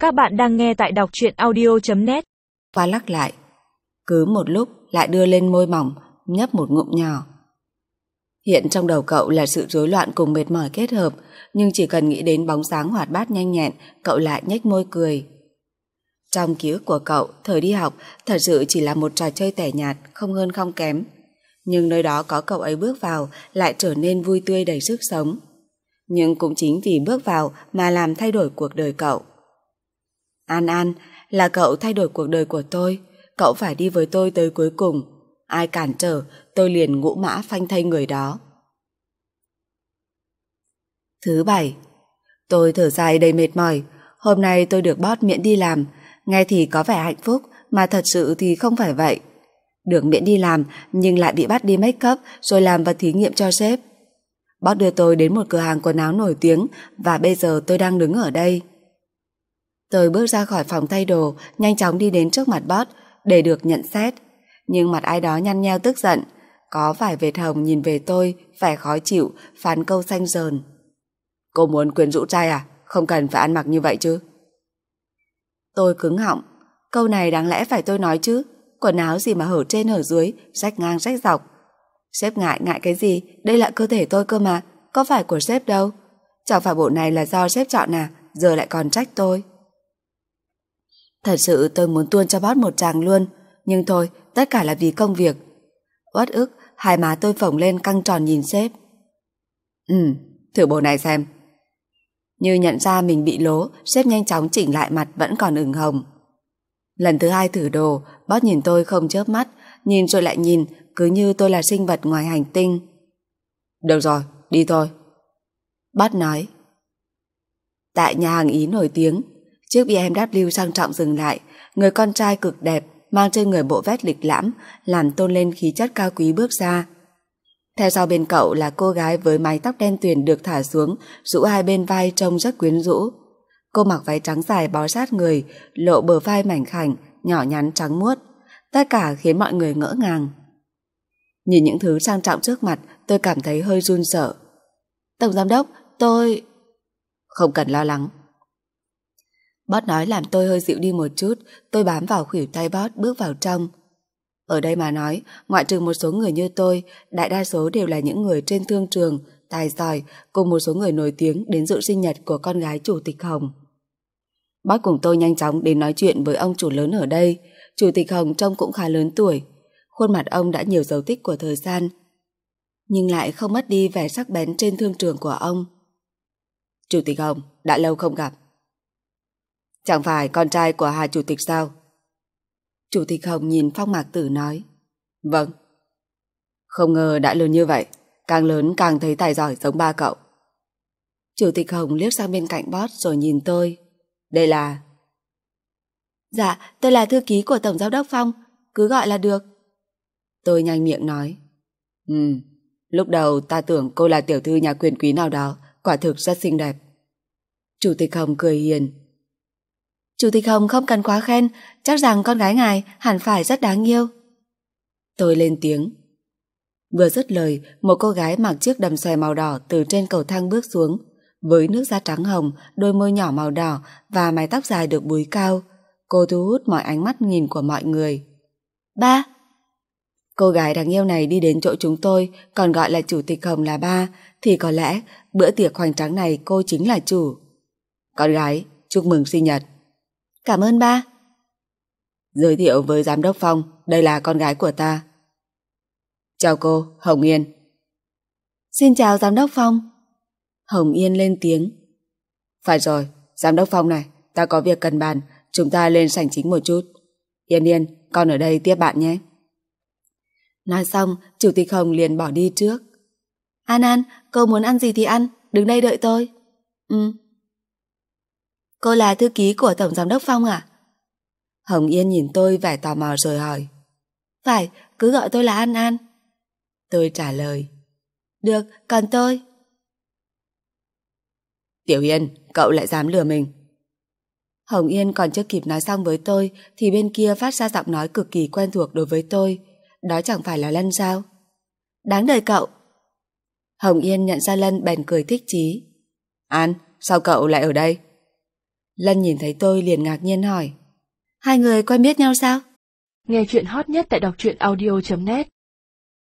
Các bạn đang nghe tại đọc truyện audio.net. Qua lắc lại, cứ một lúc lại đưa lên môi mỏng, nhấp một ngụm nhỏ. Hiện trong đầu cậu là sự rối loạn cùng mệt mỏi kết hợp, nhưng chỉ cần nghĩ đến bóng dáng hoạt bát nhanh nhẹn, cậu lại nhếch môi cười. Trong ký ức của cậu, thời đi học thật sự chỉ là một trò chơi tẻ nhạt, không hơn không kém. Nhưng nơi đó có cậu ấy bước vào lại trở nên vui tươi đầy sức sống. Nhưng cũng chính vì bước vào mà làm thay đổi cuộc đời cậu. An An, là cậu thay đổi cuộc đời của tôi. Cậu phải đi với tôi tới cuối cùng. Ai cản trở, tôi liền ngũ mã phanh thây người đó. Thứ 7. Tôi thở dài đầy mệt mỏi. Hôm nay tôi được boss miễn đi làm. Nghe thì có vẻ hạnh phúc, mà thật sự thì không phải vậy. Được miễn đi làm nhưng lại bị bắt đi make up rồi làm vật thí nghiệm cho sếp. Boss đưa tôi đến một cửa hàng quần áo nổi tiếng và bây giờ tôi đang đứng ở đây. Tôi bước ra khỏi phòng thay đồ, nhanh chóng đi đến trước mặt boss để được nhận xét. Nhưng mặt ai đó nhăn nheo tức giận, có vài vệt hồng nhìn về tôi, vẻ khó chịu, phán câu xanh dờn. Cô muốn quyến rũ trai à? Không cần phải ăn mặc như vậy chứ. Tôi cứng họng, câu này đáng lẽ phải tôi nói chứ. Quần áo gì mà hở trên hở dưới, rách ngang rách dọc. Sếp ngại cái gì? Đây là cơ thể tôi cơ mà, có phải của sếp đâu. Chẳng phải bộ này là do sếp chọn à, giờ lại còn trách tôi. Thật sự tôi muốn tuôn cho boss một tràng luôn, nhưng thôi, tất cả là vì công việc. Uất ức, hai má tôi phồng lên căng tròn nhìn sếp. Thử bộ này xem. Như nhận ra mình bị lố, sếp nhanh chóng chỉnh lại mặt vẫn còn ửng hồng. Lần thứ 2 thử đồ, boss nhìn tôi không chớp mắt, nhìn rồi lại nhìn, cứ như tôi là sinh vật ngoài hành tinh. Được rồi, đi thôi. Boss nói. Tại nhà hàng Ý nổi tiếng, chiếc BMW sang trọng dừng lại, người con trai cực đẹp, mang trên người bộ vest lịch lãm, làm tôn lên khí chất cao quý bước ra. Theo sau bên cậu là cô gái với mái tóc đen tuyền được thả xuống, rũ hai bên vai trông rất quyến rũ. Cô mặc váy trắng dài bó sát người, lộ bờ vai mảnh khảnh, nhỏ nhắn trắng muốt. Tất cả khiến mọi người ngỡ ngàng. Nhìn những thứ sang trọng trước mặt, tôi cảm thấy hơi run sợ. Tổng giám đốc, tôi... Không cần lo lắng. Boss nói làm tôi hơi dịu đi một chút, tôi bám vào khuỷu tay boss bước vào trong. Ở đây mà nói, ngoại trừ một số người như tôi, đại đa số đều là những người trên thương trường, tài giỏi, cùng một số người nổi tiếng đến dự sinh nhật của con gái Chủ tịch Hồng. Boss cùng tôi nhanh chóng đến nói chuyện với ông chủ lớn ở đây. Chủ tịch Hồng trông cũng khá lớn tuổi, khuôn mặt ông đã nhiều dấu tích của thời gian, nhưng lại không mất đi vẻ sắc bén trên thương trường của ông. Chủ tịch Hồng, đã lâu không gặp. Chẳng phải con trai của Hà Chủ tịch sao? Chủ tịch Hồng nhìn Phong Mạc Tử nói. Vâng. Không ngờ đã lớn như vậy, càng lớn càng thấy tài giỏi giống ba cậu. Chủ tịch Hồng liếc sang bên cạnh boss rồi nhìn tôi. Đây là... Dạ, tôi là thư ký của Tổng Giám đốc Phong, cứ gọi là được. Tôi nhanh miệng nói. Lúc đầu ta tưởng cô là tiểu thư nhà quyền quý nào đó, quả thực rất xinh đẹp. Chủ tịch Hồng cười hiền. Chủ tịch Hồng không cần quá khen, chắc rằng con gái ngài hẳn phải rất đáng yêu. Tôi lên tiếng. Vừa dứt lời, một cô gái mặc chiếc đầm xòe màu đỏ từ trên cầu thang bước xuống, với nước da trắng hồng, đôi môi nhỏ màu đỏ và mái tóc dài được búi cao. Cô thu hút mọi ánh mắt nhìn của mọi người. Ba! Cô gái đáng yêu này đi đến chỗ chúng tôi, còn gọi là Chủ tịch Hồng là ba, thì có lẽ bữa tiệc hoành tráng này cô chính là chủ. Con gái, chúc mừng sinh nhật. Cảm ơn ba. Giới thiệu với Giám đốc Phong, đây là con gái của ta. Chào cô, Hồng Yên. Xin chào Giám đốc Phong. Hồng Yên lên tiếng. Phải rồi, Giám đốc Phong này, ta có việc cần bàn, chúng ta lên sảnh chính một chút. Yên Yên, con ở đây tiếp bạn nhé. Nói xong, Chủ tịch Hồng liền bỏ đi trước. An An, cô muốn ăn gì thì ăn, đứng đây đợi tôi. Cô là thư ký của Tổng Giám đốc Phong à? Hồng Yên nhìn tôi vẻ tò mò rồi hỏi. Phải, cứ gọi tôi là An An. Tôi trả lời. Được, còn tôi? Tiểu Yên, cậu lại dám lừa mình. Hồng Yên còn chưa kịp nói xong với tôi thì bên kia phát ra giọng nói cực kỳ quen thuộc đối với tôi. Đó chẳng phải là Lân sao? Đáng đời cậu. Hồng Yên nhận ra Lân bèn cười thích chí. An, sao cậu lại ở đây? Lân nhìn thấy tôi liền ngạc nhiên hỏi. Hai người quen biết nhau sao? Nghe chuyện hot nhất tại đọc truyện audio.net